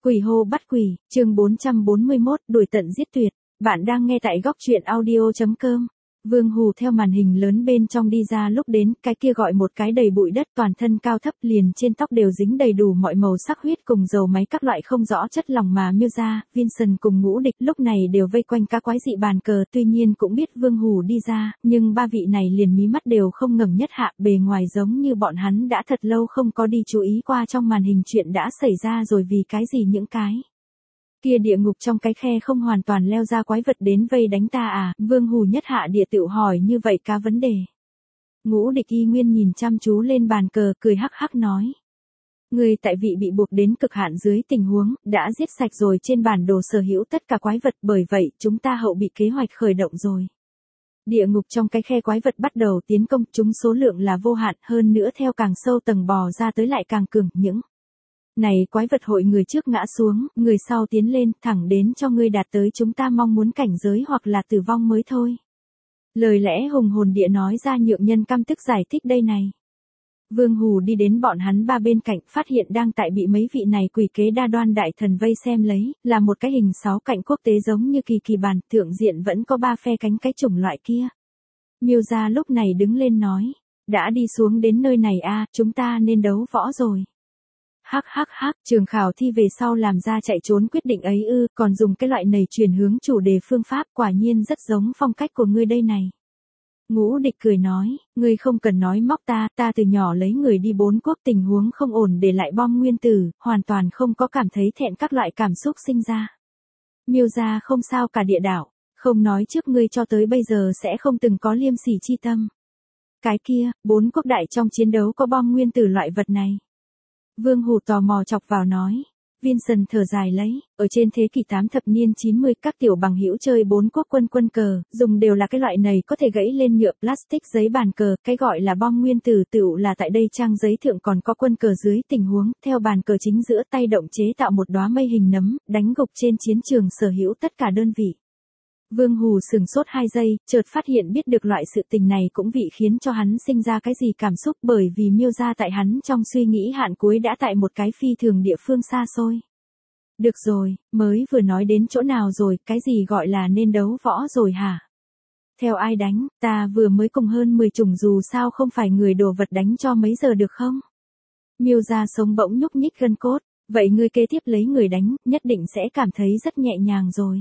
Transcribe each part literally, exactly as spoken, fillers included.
Quỷ hô bắt quỷ, chương bốn trăm bốn mươi mốt, đuổi tận giết tuyệt. Bạn đang nghe tại góc truyện audio chấm com. Vương Hù theo màn hình lớn bên trong đi ra lúc đến, cái kia gọi một cái đầy bụi đất, toàn thân cao thấp, liền trên tóc đều dính đầy đủ mọi màu sắc huyết cùng dầu máy các loại không rõ chất lỏng mà miêu ra. Vincent cùng Ngũ Địch lúc này đều vây quanh cá quái dị bàn cờ, tuy nhiên cũng biết Vương Hù đi ra, nhưng ba vị này liền mí mắt đều không ngẩng nhất hạ, bề ngoài giống như bọn hắn đã thật lâu không có đi chú ý qua trong màn hình chuyện đã xảy ra rồi, vì cái gì những cái kia địa ngục trong cái khe không hoàn toàn leo ra quái vật đến vây đánh ta à? Vương Hù nhất hạ địa tự hỏi như vậy cá vấn đề. Ngũ Địch y nguyên nhìn chăm chú lên bàn cờ, cười hắc hắc nói: Người tại vị bị buộc đến cực hạn dưới tình huống, đã giết sạch rồi trên bản đồ sở hữu tất cả quái vật, bởi vậy chúng ta hậu bị kế hoạch khởi động rồi. Địa ngục trong cái khe quái vật bắt đầu tiến công, chúng số lượng là vô hạn, hơn nữa theo càng sâu tầng bò ra tới lại càng cường, những này quái vật hội người trước ngã xuống, người sau tiến lên, thẳng đến cho ngươi đạt tới chúng ta mong muốn cảnh giới hoặc là tử vong mới thôi. Lời lẽ hùng hồn địa nói ra nhượng nhân căm tức giải thích đây này. Vương Hù đi đến bọn hắn ba bên cạnh, phát hiện đang tại bị mấy vị này quỷ kế đa đoan đại thần vây xem lấy, là một cái hình sáu cạnh quốc tế giống như kỳ kỳ bàn, thượng diện vẫn có ba phe cánh cái chủng loại kia. Miêu gia lúc này đứng lên nói: đã đi xuống đến nơi này a, chúng ta nên đấu võ rồi. Hắc hắc hắc, trường khảo thi về sau làm ra chạy trốn quyết định ấy ư, còn dùng cái loại nầy chuyển hướng chủ đề phương pháp, quả nhiên rất giống phong cách của ngươi đây này. Ngũ Địch cười nói: ngươi không cần nói móc ta, ta từ nhỏ lấy người đi bốn quốc, tình huống không ổn để lại bom nguyên tử, hoàn toàn không có cảm thấy thẹn các loại cảm xúc sinh ra. Miêu gia không sao cả địa đạo, không nói trước ngươi cho tới bây giờ sẽ không từng có liêm sỉ chi tâm. Cái kia, bốn quốc đại trong chiến đấu có bom nguyên tử loại vật này. Vương Hù tò mò chọc vào nói. Vincent thở dài lấy, ở trên thế kỷ tám thập niên chín mươi, các tiểu bằng hữu chơi bốn quốc quân quân cờ, dùng đều là cái loại này có thể gãy lên nhựa plastic giấy bàn cờ, cái gọi là bom nguyên tử tựu là tại đây trang giấy thượng còn có quân cờ dưới tình huống, theo bàn cờ chính giữa tay động chế tạo một đóa mây hình nấm, đánh gục trên chiến trường sở hữu tất cả đơn vị. Vương Hù sừng sốt hai giây, chợt phát hiện biết được loại sự tình này cũng vị khiến cho hắn sinh ra cái gì cảm xúc, bởi vì miêu ra tại hắn trong suy nghĩ hạn cuối đã tại một cái phi thường địa phương xa xôi. Được rồi, mới vừa nói đến chỗ nào rồi, cái gì gọi là nên đấu võ rồi hả? Theo ai đánh, ta vừa mới cùng hơn mười chủng dù sao không phải người đồ vật đánh cho mấy giờ được không? Miêu ra sống bỗng nhúc nhích gân cốt, vậy ngươi kế tiếp lấy người đánh, nhất định sẽ cảm thấy rất nhẹ nhàng rồi.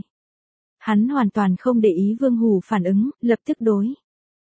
Hắn hoàn toàn không để ý Vương Hù phản ứng, lập tức đối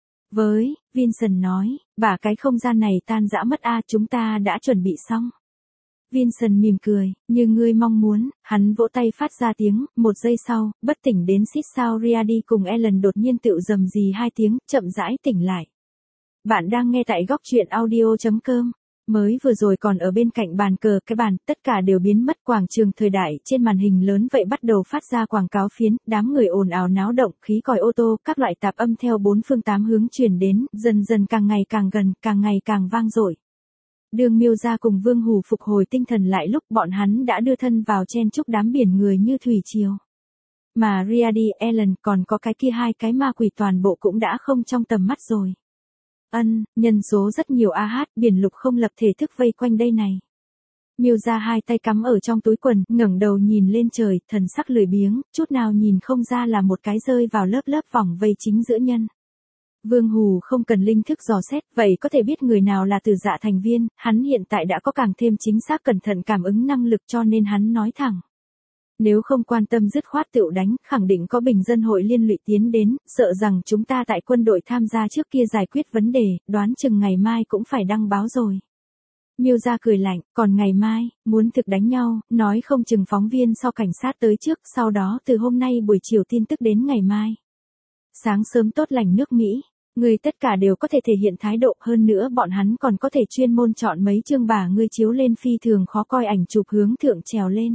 với Vincent nói: bả cái không gian này tan rã mất a, chúng ta đã chuẩn bị xong. Vincent mỉm cười: như ngươi mong muốn. Hắn vỗ tay phát ra tiếng, một giây sau, bất tỉnh đến xít sao Riadi cùng Ellen đột nhiên tựu rầm rì hai tiếng, chậm rãi tỉnh lại. Bạn đang nghe tại góc truyện audio chấm com. Mới vừa rồi còn ở bên cạnh bàn cờ cái bàn, tất cả đều biến mất, quảng trường thời đại trên màn hình lớn vậy bắt đầu phát ra quảng cáo phiến, đám người ồn ào náo động, khí còi ô tô, các loại tạp âm theo bốn phương tám hướng truyền đến, dần dần càng ngày càng gần, càng ngày càng vang dội. Đường Miêu gia cùng Vương Hù phục hồi tinh thần lại lúc bọn hắn đã đưa thân vào chen chúc đám biển người như thủy triều. Mà Riadi, Ellen còn có cái kia hai cái ma quỷ toàn bộ cũng đã không trong tầm mắt rồi. Ân, nhân số rất nhiều a hát, biển lục không lập thể thức vây quanh đây này. Miêu ra hai tay cắm ở trong túi quần, ngẩng đầu nhìn lên trời, thần sắc lười biếng, chút nào nhìn không ra là một cái rơi vào lớp lớp vòng vây chính giữa nhân. Vương Hù không cần linh thức dò xét, vậy có thể biết người nào là Tử Dạ thành viên, hắn hiện tại đã có càng thêm chính xác cẩn thận cảm ứng năng lực, cho nên hắn nói thẳng. Nếu không quan tâm dứt khoát tựu đánh, khẳng định có bình dân hội liên lụy tiến đến, sợ rằng chúng ta tại quân đội tham gia trước kia giải quyết vấn đề, đoán chừng ngày mai cũng phải đăng báo rồi. Miêu gia cười lạnh, còn ngày mai, muốn thực đánh nhau, nói không chừng phóng viên sau cảnh sát tới trước, sau đó từ hôm nay buổi chiều tin tức đến ngày mai. Sáng sớm tốt lành nước Mỹ, người tất cả đều có thể thể hiện thái độ, hơn nữa bọn hắn còn có thể chuyên môn chọn mấy chương bà ngươi chiếu lên phi thường khó coi ảnh chụp hướng thượng trèo lên.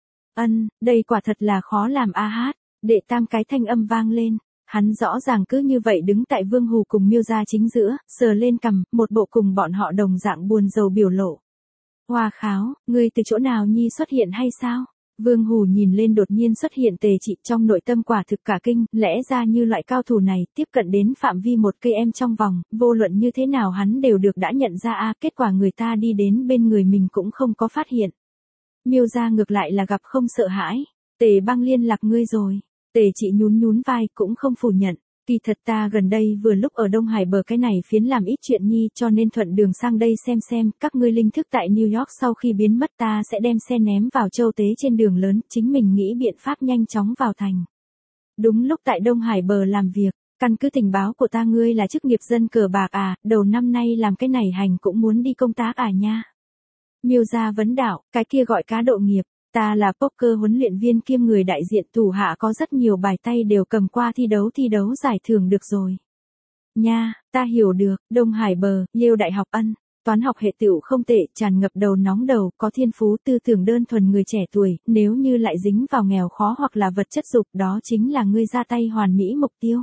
Ân, đây quả thật là khó làm a hát, đệ tam cái thanh âm vang lên, hắn rõ ràng cứ như vậy đứng tại Vương Hù cùng Miêu gia chính giữa, sờ lên cằm, một bộ cùng bọn họ đồng dạng buồn rầu biểu lộ. Hoa kháo, ngươi từ chỗ nào nhi xuất hiện hay sao? Vương Hù nhìn lên đột nhiên xuất hiện Tề Trị, trong nội tâm quả thực cả kinh, lẽ ra như loại cao thủ này, tiếp cận đến phạm vi một cây em trong vòng, vô luận như thế nào hắn đều được đã nhận ra a, kết quả người ta đi đến bên người mình cũng không có phát hiện. Miêu gia ngược lại là gặp không sợ hãi. Tề Băng liên lạc ngươi rồi. Tề Trị nhún nhún vai cũng không phủ nhận. Kỳ thật ta gần đây vừa lúc ở Đông Hải bờ cái này phiến làm ít chuyện nhi cho nên thuận đường sang đây xem xem các ngươi linh thức tại New York sau khi biến mất ta sẽ đem xe ném vào châu tế trên đường lớn, chính mình nghĩ biện pháp nhanh chóng vào thành. Đúng lúc tại Đông Hải bờ làm việc, căn cứ tình báo của ta ngươi là chức nghiệp dân cờ bạc à, đầu năm nay làm cái này hành cũng muốn đi công tác à nha. Miêu gia vấn đạo, cái kia gọi cá độ nghiệp. Ta là poker huấn luyện viên kiêm người đại diện thủ hạ có rất nhiều bài tay đều cầm qua thi đấu thi đấu giải thưởng được rồi. Nha, ta hiểu được, Đông Hải bờ, Yale Đại học ân, toán học hệ tựu không tệ, tràn ngập đầu nóng đầu, có thiên phú tư tưởng đơn thuần người trẻ tuổi, nếu như lại dính vào nghèo khó hoặc là vật chất dục đó chính là ngươi ra tay hoàn mỹ mục tiêu.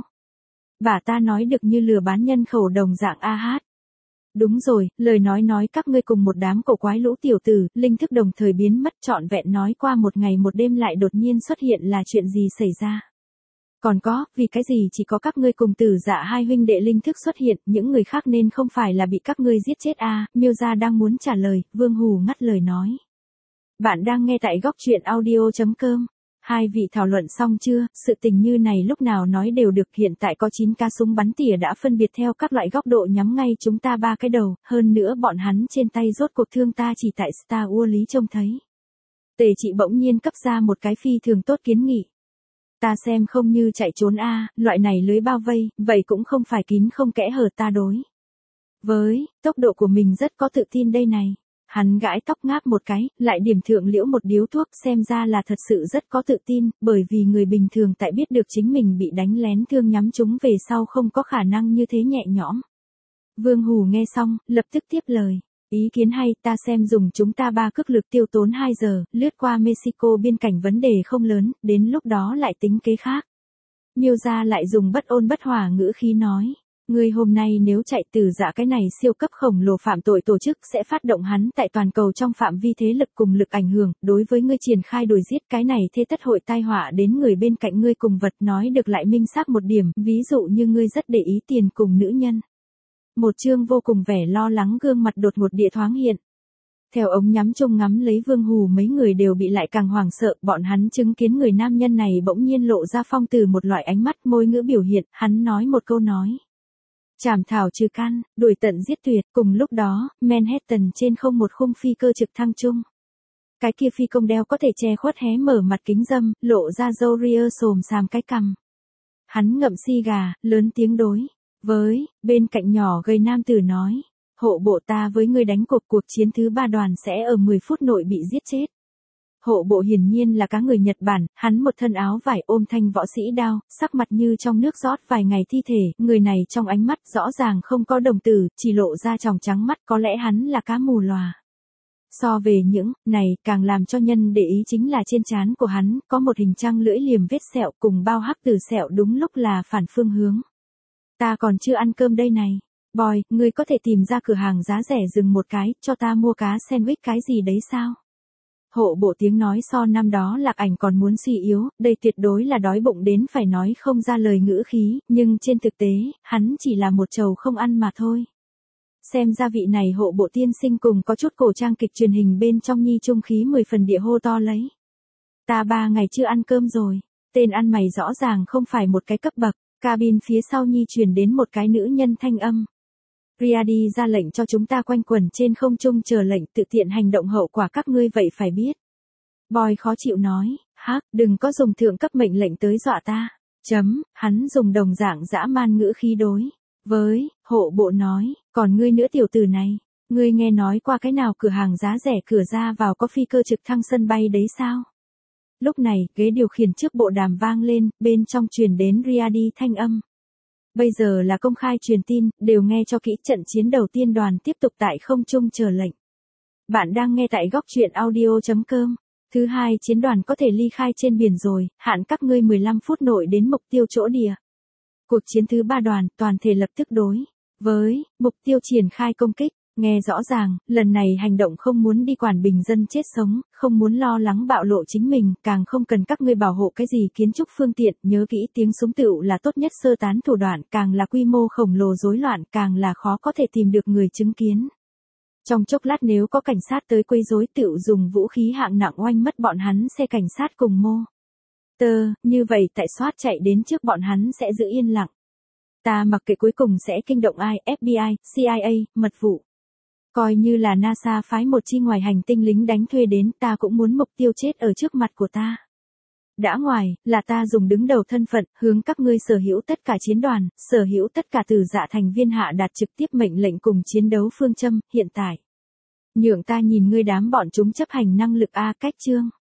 Và ta nói được như lừa bán nhân khẩu đồng dạng a hát. Đúng rồi, lời nói nói các ngươi cùng một đám cổ quái lũ tiểu tử, linh thức đồng thời biến mất trọn vẹn nói qua một ngày một đêm lại đột nhiên xuất hiện là chuyện gì xảy ra. Còn có, vì cái gì chỉ có các ngươi cùng Tử Dạ hai huynh đệ linh thức xuất hiện, những người khác nên không phải là bị các ngươi giết chết à, Miêu gia đang muốn trả lời, Vương Hù ngắt lời nói. Bạn đang nghe tại góc truyện audio chấm com. Hai vị thảo luận xong chưa, sự tình như này lúc nào nói đều được, hiện tại có chín ca súng bắn tỉa đã phân biệt theo các loại góc độ nhắm ngay chúng ta ba cái đầu, hơn nữa bọn hắn trên tay rốt cuộc thương ta chỉ tại Star Wars lý trông thấy. Tề Trị bỗng nhiên cấp ra một cái phi thường tốt kiến nghị. Ta xem không như chạy trốn a, loại này lưới bao vây, vậy cũng không phải kín không kẽ hở ta đối. Với, tốc độ của mình rất có tự tin đây này. Hắn gãi tóc ngáp một cái, lại điểm thượng liễu một điếu thuốc, xem ra là thật sự rất có tự tin, bởi vì người bình thường tại biết được chính mình bị đánh lén thương nhắm chúng về sau không có khả năng như thế nhẹ nhõm. Vương Hù nghe xong, lập tức tiếp lời. Ý kiến hay, ta xem dùng chúng ta ba cước lực tiêu tốn hai giờ, lướt qua Mexico biên cảnh vấn đề không lớn, đến lúc đó lại tính kế khác. Miêu gia lại dùng bất ôn bất hòa ngữ khí nói. Ngươi hôm nay nếu chạy Tử Dạ cái này siêu cấp khổng lồ phạm tội tổ chức sẽ phát động hắn tại toàn cầu trong phạm vi thế lực cùng lực ảnh hưởng, đối với ngươi triển khai đuổi giết cái này thế tất hội tai họa đến người bên cạnh ngươi cùng vật, nói được lại minh xác một điểm, ví dụ như ngươi rất để ý tiền cùng nữ nhân. Một chương vô cùng vẻ lo lắng gương mặt đột ngột địa thoáng hiện. Theo ống nhắm trông ngắm lấy Vương Hù mấy người đều bị lại càng hoảng sợ, bọn hắn chứng kiến người nam nhân này bỗng nhiên lộ ra phong từ một loại ánh mắt môi ngữ biểu hiện, hắn nói một câu nói. Chảm thảo trừ căn, đuổi tận giết tuyệt, cùng lúc đó, Manhattan trên không một khung phi cơ trực thăng chung. Cái kia phi công đeo có thể che khuất hé mở mặt kính dâm, lộ ra râu ria xồm xàm cái cằm. Hắn ngậm xi gà, lớn tiếng đối. Với, bên cạnh nhỏ gầy nam tử nói. Hộ bộ ta với ngươi đánh cuộc cuộc chiến thứ ba đoàn sẽ ở mười phút nội bị giết chết. Hộ bộ hiển nhiên là cá người Nhật Bản, hắn một thân áo vải ôm thanh võ sĩ đao, sắc mặt như trong nước rót vài ngày thi thể, người này trong ánh mắt rõ ràng không có đồng tử, chỉ lộ ra tròng trắng mắt, có lẽ hắn là cá mù lòa. So về những, này, càng làm cho nhân để ý chính là trên trán của hắn, có một hình trăng lưỡi liềm vết sẹo cùng bao hắc từ sẹo đúng lúc là phản phương hướng. Ta còn chưa ăn cơm đây này. Boy, ngươi có thể tìm ra cửa hàng giá rẻ dừng một cái, cho ta mua cá sandwich cái gì đấy sao? Hộ bộ tiếng nói so năm đó Lạc Ảnh còn muốn suy yếu, đây tuyệt đối là đói bụng đến phải nói không ra lời ngữ khí, nhưng trên thực tế, hắn chỉ là một trầu không ăn mà thôi. Xem ra vị này hộ bộ tiên sinh cùng có chút cổ trang kịch truyền hình bên trong nhi trung khí mười phần địa hô to lấy. Ta ba ngày chưa ăn cơm rồi, tên ăn mày rõ ràng không phải một cái cấp bậc, cabin phía sau nhi truyền đến một cái nữ nhân thanh âm. Riadi ra lệnh cho chúng ta quanh quẩn trên không trung chờ lệnh tự tiện hành động hậu quả các ngươi vậy phải biết. Boy khó chịu nói, hắc, đừng có dùng thượng cấp mệnh lệnh tới dọa ta. Chấm, hắn dùng đồng dạng dã man ngữ khí đối. Với, hộ bộ nói, còn ngươi nữa tiểu tử này, ngươi nghe nói qua cái nào cửa hàng giá rẻ cửa ra vào có phi cơ trực thăng sân bay đấy sao? Lúc này, ghế điều khiển trước bộ đàm vang lên, bên trong truyền đến Riadi thanh âm. Bây giờ là công khai truyền tin, đều nghe cho kỹ, trận chiến đầu tiên đoàn tiếp tục tại không trung chờ lệnh. Bạn đang nghe tại góc truyện audio chấm com. Thứ hai chiến đoàn có thể ly khai trên biển rồi, hạn các ngươi mười lăm phút nội đến mục tiêu chỗ địa. Cuộc chiến thứ ba đoàn, toàn thể lập tức đối. Với, mục tiêu triển khai công kích. Nghe rõ ràng, lần này hành động không muốn đi quản bình dân chết sống, không muốn lo lắng bạo lộ chính mình, càng không cần các ngươi bảo hộ cái gì kiến trúc phương tiện, nhớ kỹ tiếng súng tựu là tốt nhất sơ tán thủ đoạn, càng là quy mô khổng lồ rối loạn, càng là khó có thể tìm được người chứng kiến. Trong chốc lát nếu có cảnh sát tới quấy rối tựu dùng vũ khí hạng nặng oanh mất bọn hắn xe cảnh sát cùng mô. Tơ, như vậy tại soát chạy đến trước bọn hắn sẽ giữ yên lặng. Ta mặc kệ cuối cùng sẽ kinh động ai, ép bê i, xê i a, mật vụ. Coi như là NASA phái một chi ngoài hành tinh lính đánh thuê đến, ta cũng muốn mục tiêu chết ở trước mặt của ta. Đã ngoài, là ta dùng đứng đầu thân phận, hướng các ngươi sở hữu tất cả chiến đoàn, sở hữu tất cả từ dạ thành viên hạ đạt trực tiếp mệnh lệnh cùng chiến đấu phương châm, hiện tại. Nhượng ta nhìn ngươi đám bọn chúng chấp hành năng lực A cách chương.